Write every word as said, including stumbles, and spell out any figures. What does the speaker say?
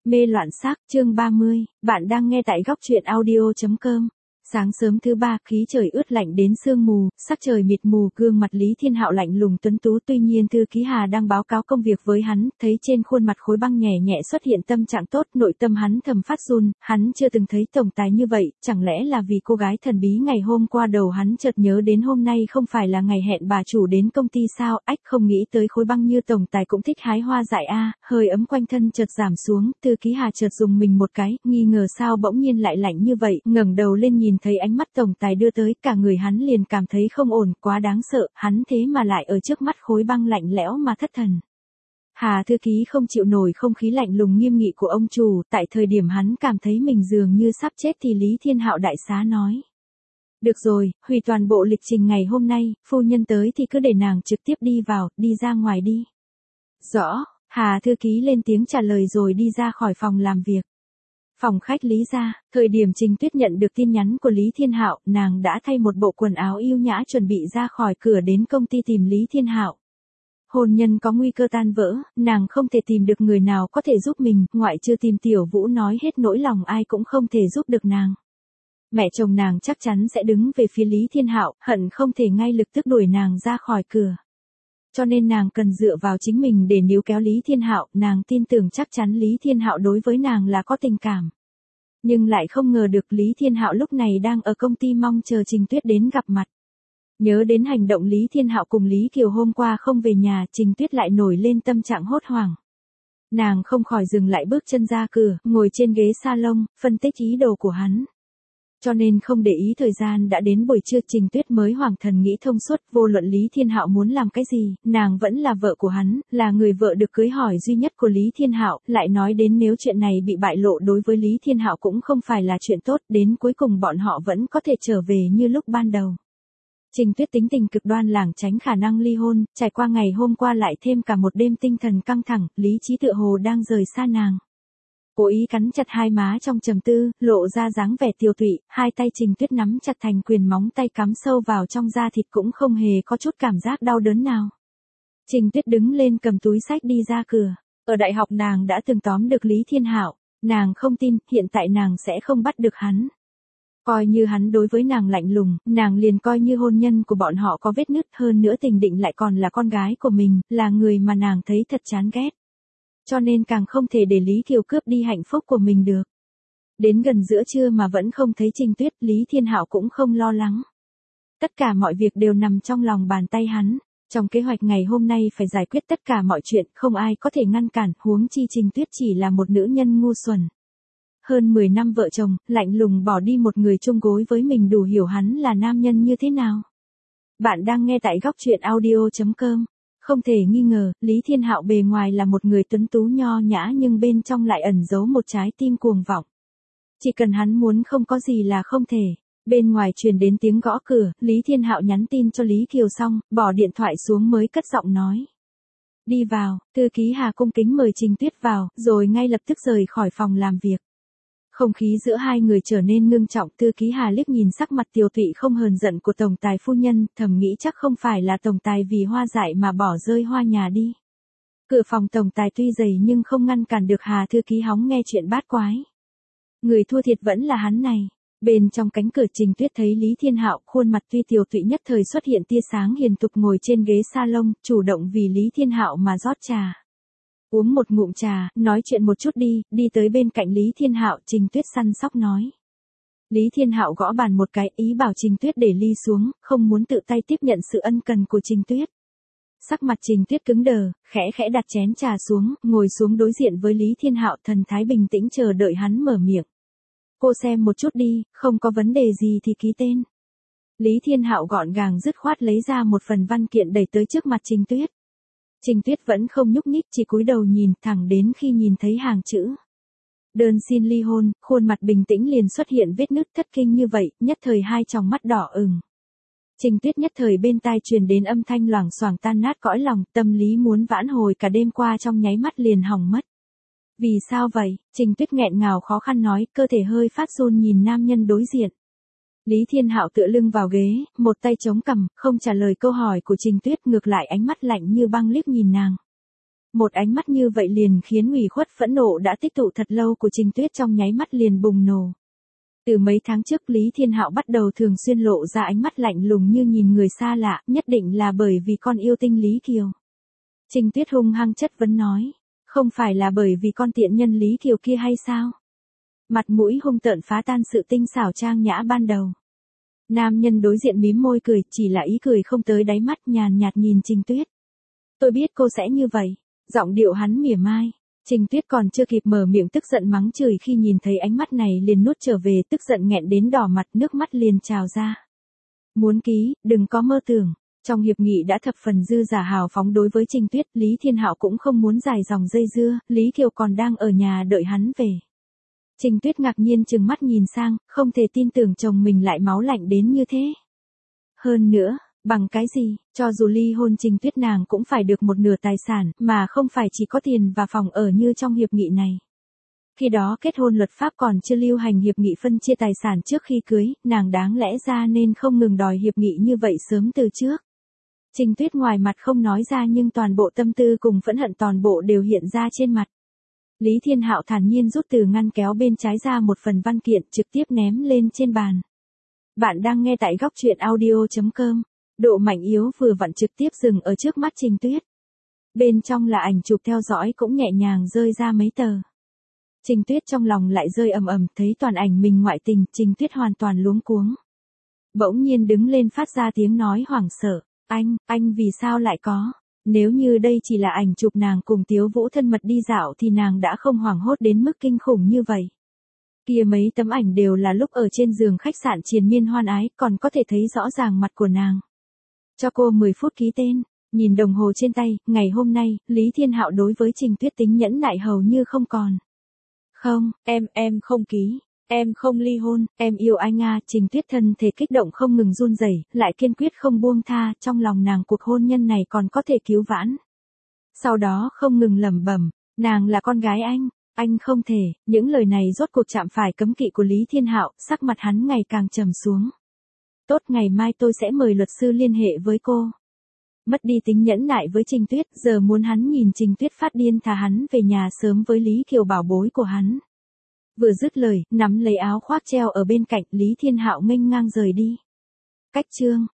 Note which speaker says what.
Speaker 1: Mê loạn xác, chương ba mươi, bạn đang nghe tại góc truyện audio.com. Sáng sớm thứ ba, khí trời ướt lạnh đến sương mù, sắc trời mịt mù, gương mặt Lý Thiên Hạo lạnh lùng tuấn tú. Tuy nhiên thư ký Hà đang báo cáo công việc với hắn, thấy trên khuôn mặt khối băng nhẹ nhẹ xuất hiện tâm trạng tốt, nội tâm hắn thầm phát run, hắn chưa từng thấy tổng tài như vậy, chẳng lẽ là vì cô gái thần bí ngày hôm qua. Đầu hắn chợt nhớ đến hôm nay không phải là ngày hẹn bà chủ đến công ty sao, ách không nghĩ tới khối băng như tổng tài cũng thích hái hoa dại a, hơi ấm quanh thân chợt giảm xuống, thư ký Hà chợt dùng mình một cái, nghi ngờ sao bỗng nhiên lại lạnh như vậy, ngẩng đầu lên nhìn thấy ánh mắt tổng tài đưa tới, cả người hắn liền cảm thấy không ổn, quá đáng sợ, hắn thế mà lại ở trước mắt khối băng lạnh lẽo mà thất thần. Hà thư ký không chịu nổi không khí lạnh lùng nghiêm nghị của ông chủ, tại thời điểm hắn cảm thấy mình dường như sắp chết thì Lý Thiên Hạo đại xá nói. Được rồi, hủy toàn bộ lịch trình ngày hôm nay, phu nhân tới thì cứ để nàng trực tiếp đi vào, đi ra ngoài đi. Rõ, Hà thư ký lên tiếng trả lời rồi đi ra khỏi phòng làm việc. Phòng khách Lý gia, thời điểm Trình Tuyết nhận được tin nhắn của Lý Thiên Hạo, nàng đã thay một bộ quần áo yêu nhã chuẩn bị ra khỏi cửa đến công ty tìm Lý Thiên Hạo. Hôn nhân có nguy cơ tan vỡ, nàng không thể tìm được người nào có thể giúp mình, ngoại trừ tìm Tiểu Vũ nói hết nỗi lòng ai cũng không thể giúp được nàng. Mẹ chồng nàng chắc chắn sẽ đứng về phía Lý Thiên Hạo, hận không thể ngay lập tức đuổi nàng ra khỏi cửa. Cho nên nàng cần dựa vào chính mình để níu kéo Lý Thiên Hạo, nàng tin tưởng chắc chắn Lý Thiên Hạo đối với nàng là có tình cảm. Nhưng lại không ngờ được Lý Thiên Hạo lúc này đang ở công ty mong chờ Trình Tuyết đến gặp mặt. Nhớ đến hành động Lý Thiên Hạo cùng Lý Kiều hôm qua không về nhà, Trình Tuyết lại nổi lên tâm trạng hốt hoảng. Nàng không khỏi dừng lại bước chân ra cửa, ngồi trên ghế salon, phân tích ý đồ của hắn. Cho nên không để ý thời gian đã đến buổi trưa, Trình Tuyết mới hoàng thần nghĩ thông suốt, vô luận Lý Thiên Hạo muốn làm cái gì, nàng vẫn là vợ của hắn, là người vợ được cưới hỏi duy nhất của Lý Thiên Hạo, lại nói đến nếu chuyện này bị bại lộ đối với Lý Thiên Hạo cũng không phải là chuyện tốt, đến cuối cùng bọn họ vẫn có thể trở về như lúc ban đầu. Trình Tuyết tính tình cực đoan lảng tránh khả năng ly hôn, trải qua ngày hôm qua lại thêm cả một đêm tinh thần căng thẳng, lý trí tựa hồ đang rời xa nàng. Cố ý cắn chặt hai má trong trầm tư, lộ ra dáng vẻ tiêu tụy, hai tay Trình Tuyết nắm chặt thành quyền, móng tay cắm sâu vào trong da thịt cũng không hề có chút cảm giác đau đớn nào. Trình Tuyết đứng lên cầm túi xách đi ra cửa. Ở đại học nàng đã từng tóm được Lý Thiên Hạo, nàng không tin, hiện tại nàng sẽ không bắt được hắn. Coi như hắn đối với nàng lạnh lùng, nàng liền coi như hôn nhân của bọn họ có vết nứt, hơn nữa tình định lại còn là con gái của mình, là người mà nàng thấy thật chán ghét. Cho nên càng không thể để Lý Kiều cướp đi hạnh phúc của mình được. Đến gần giữa trưa mà vẫn không thấy Trình Tuyết, Lý Thiên Hạo cũng không lo lắng. Tất cả mọi việc đều nằm trong lòng bàn tay hắn. Trong kế hoạch ngày hôm nay phải giải quyết tất cả mọi chuyện, không ai có thể ngăn cản, huống chi Trình Tuyết chỉ là một nữ nhân ngu xuẩn. Hơn mười năm vợ chồng, lạnh lùng bỏ đi một người chung gối với mình đủ hiểu hắn là nam nhân như thế nào. Bạn đang nghe tại góc truyện audio.com. Không thể nghi ngờ, Lý Thiên Hạo bề ngoài là một người tuấn tú nho nhã nhưng bên trong lại ẩn giấu một trái tim cuồng vọng. Chỉ cần hắn muốn không có gì là không thể. Bên ngoài truyền đến tiếng gõ cửa, Lý Thiên Hạo nhắn tin cho Lý Kiều xong, bỏ điện thoại xuống mới cất giọng nói. Đi vào, thư ký Hà cung kính mời Trình Tuyết vào, rồi ngay lập tức rời khỏi phòng làm việc. Không khí giữa hai người trở nên ngưng trọng, thư ký Hà liếc nhìn sắc mặt tiều tụy không hờn giận của tổng tài phu nhân, thầm nghĩ chắc không phải là tổng tài vì hoa dại mà bỏ rơi hoa nhà đi. Cửa phòng tổng tài tuy dày nhưng không ngăn cản được Hà thư ký hóng nghe chuyện bát quái. Người thua thiệt vẫn là hắn này. Bên trong cánh cửa Trình Tuyết thấy Lý Thiên Hạo, khuôn mặt tuy tiều tụy nhất thời xuất hiện tia sáng hiền thục, ngồi trên ghế salon, chủ động vì Lý Thiên Hạo mà rót trà. Uống một ngụm trà, nói chuyện một chút đi, đi tới bên cạnh Lý Thiên Hạo, Trình Tuyết săn sóc nói. Lý Thiên Hạo gõ bàn một cái, ý bảo Trình Tuyết để ly xuống, không muốn tự tay tiếp nhận sự ân cần của Trình Tuyết. Sắc mặt Trình Tuyết cứng đờ, khẽ khẽ đặt chén trà xuống, ngồi xuống đối diện với Lý Thiên Hạo, thần thái bình tĩnh chờ đợi hắn mở miệng. Cô xem một chút đi, không có vấn đề gì thì ký tên. Lý Thiên Hạo gọn gàng dứt khoát lấy ra một phần văn kiện đẩy tới trước mặt Trình Tuyết. Trình Tuyết vẫn không nhúc nhích, chỉ cúi đầu nhìn, thẳng đến khi nhìn thấy hàng chữ. Đơn xin ly hôn, khuôn mặt bình tĩnh liền xuất hiện vết nứt, thất kinh như vậy, nhất thời hai tròng mắt đỏ ửng. Trình Tuyết nhất thời bên tai truyền đến âm thanh loảng xoảng tan nát cõi lòng, tâm lý muốn vãn hồi cả đêm qua trong nháy mắt liền hỏng mất. Vì sao vậy? Trình Tuyết nghẹn ngào khó khăn nói, cơ thể hơi phát run nhìn nam nhân đối diện. Lý Thiên Hạo tựa lưng vào ghế, một tay chống cằm, không trả lời câu hỏi của Trình Tuyết, ngược lại ánh mắt lạnh như băng liếc nhìn nàng. Một ánh mắt như vậy liền khiến ủy khuất phẫn nộ đã tích tụ thật lâu của Trình Tuyết trong nháy mắt liền bùng nổ. Từ mấy tháng trước Lý Thiên Hạo bắt đầu thường xuyên lộ ra ánh mắt lạnh lùng như nhìn người xa lạ, nhất định là bởi vì con yêu tinh Lý Kiều. Trình Tuyết hung hăng chất vấn nói, không phải là bởi vì con tiện nhân Lý Kiều kia hay sao? Mặt mũi hung tợn phá tan sự tinh xảo trang nhã ban đầu. Nam nhân đối diện mím môi cười, chỉ là ý cười không tới đáy mắt, nhàn nhạt nhìn Trình Tuyết. Tôi biết cô sẽ như vậy, giọng điệu hắn mỉa mai. Trình Tuyết còn chưa kịp mở miệng tức giận mắng chửi khi nhìn thấy ánh mắt này liền nuốt trở về, tức giận nghẹn đến đỏ mặt, nước mắt liền trào ra. Muốn ký, đừng có mơ tưởng. Trong hiệp nghị đã thập phần dư giả hào phóng đối với Trình Tuyết, Lý Thiên Hạo cũng không muốn dài dòng dây dưa, Lý Kiều còn đang ở nhà đợi hắn về. Trình Tuyết ngạc nhiên trừng mắt nhìn sang, không thể tin tưởng chồng mình lại máu lạnh đến như thế. Hơn nữa, bằng cái gì, cho dù ly hôn Trình Tuyết nàng cũng phải được một nửa tài sản, mà không phải chỉ có tiền và phòng ở như trong hiệp nghị này. Khi đó kết hôn luật pháp còn chưa lưu hành hiệp nghị phân chia tài sản trước khi cưới, nàng đáng lẽ ra nên không ngừng đòi hiệp nghị như vậy sớm từ trước. Trình Tuyết ngoài mặt không nói ra nhưng toàn bộ tâm tư cùng phẫn hận toàn bộ đều hiện ra trên mặt. Lý Thiên Hạo thản nhiên rút từ ngăn kéo bên trái ra một phần văn kiện trực tiếp ném lên trên bàn. Bạn đang nghe tại góc truyện audio chấm com. Độ mạnh yếu vừa vặn trực tiếp dừng ở trước mắt Trình Tuyết. Bên trong là ảnh chụp theo dõi cũng nhẹ nhàng rơi ra mấy tờ. Trình Tuyết trong lòng lại rơi ầm ầm, thấy toàn ảnh mình ngoại tình, Trình Tuyết hoàn toàn luống cuống. Bỗng nhiên đứng lên phát ra tiếng nói hoảng sợ, anh, anh vì sao lại có? Nếu như đây chỉ là ảnh chụp nàng cùng Tiếu Vũ thân mật đi dạo thì nàng đã không hoảng hốt đến mức kinh khủng như vậy. Kia mấy tấm ảnh đều là lúc ở trên giường khách sạn triền miên hoan ái, còn có thể thấy rõ ràng mặt của nàng. Cho cô mười phút ký tên, nhìn đồng hồ trên tay, ngày hôm nay, Lý Thiên Hạo đối với Trình Tuyết tính nhẫn nại hầu như không còn. Không, em, em không ký, em không ly hôn, em yêu anh à, Trình Tuyết thân thể kích động không ngừng run rẩy, lại kiên quyết không buông tha, trong lòng nàng cuộc hôn nhân này còn có thể cứu vãn. Sau đó không ngừng lẩm bẩm, nàng là con gái anh, anh không thể, những lời này rốt cuộc chạm phải cấm kỵ của Lý Thiên Hạo, sắc mặt hắn ngày càng trầm xuống. Tốt, ngày mai tôi sẽ mời luật sư liên hệ với cô. Mất đi tính nhẫn nại với Trình Tuyết, giờ muốn hắn nhìn Trình Tuyết phát điên thả hắn về nhà sớm với Lý Kiều bảo bối của hắn. Vừa dứt lời, nắm lấy áo khoác treo ở bên cạnh, Lý Thiên Hạo nghênh ngang rời đi. Cách chương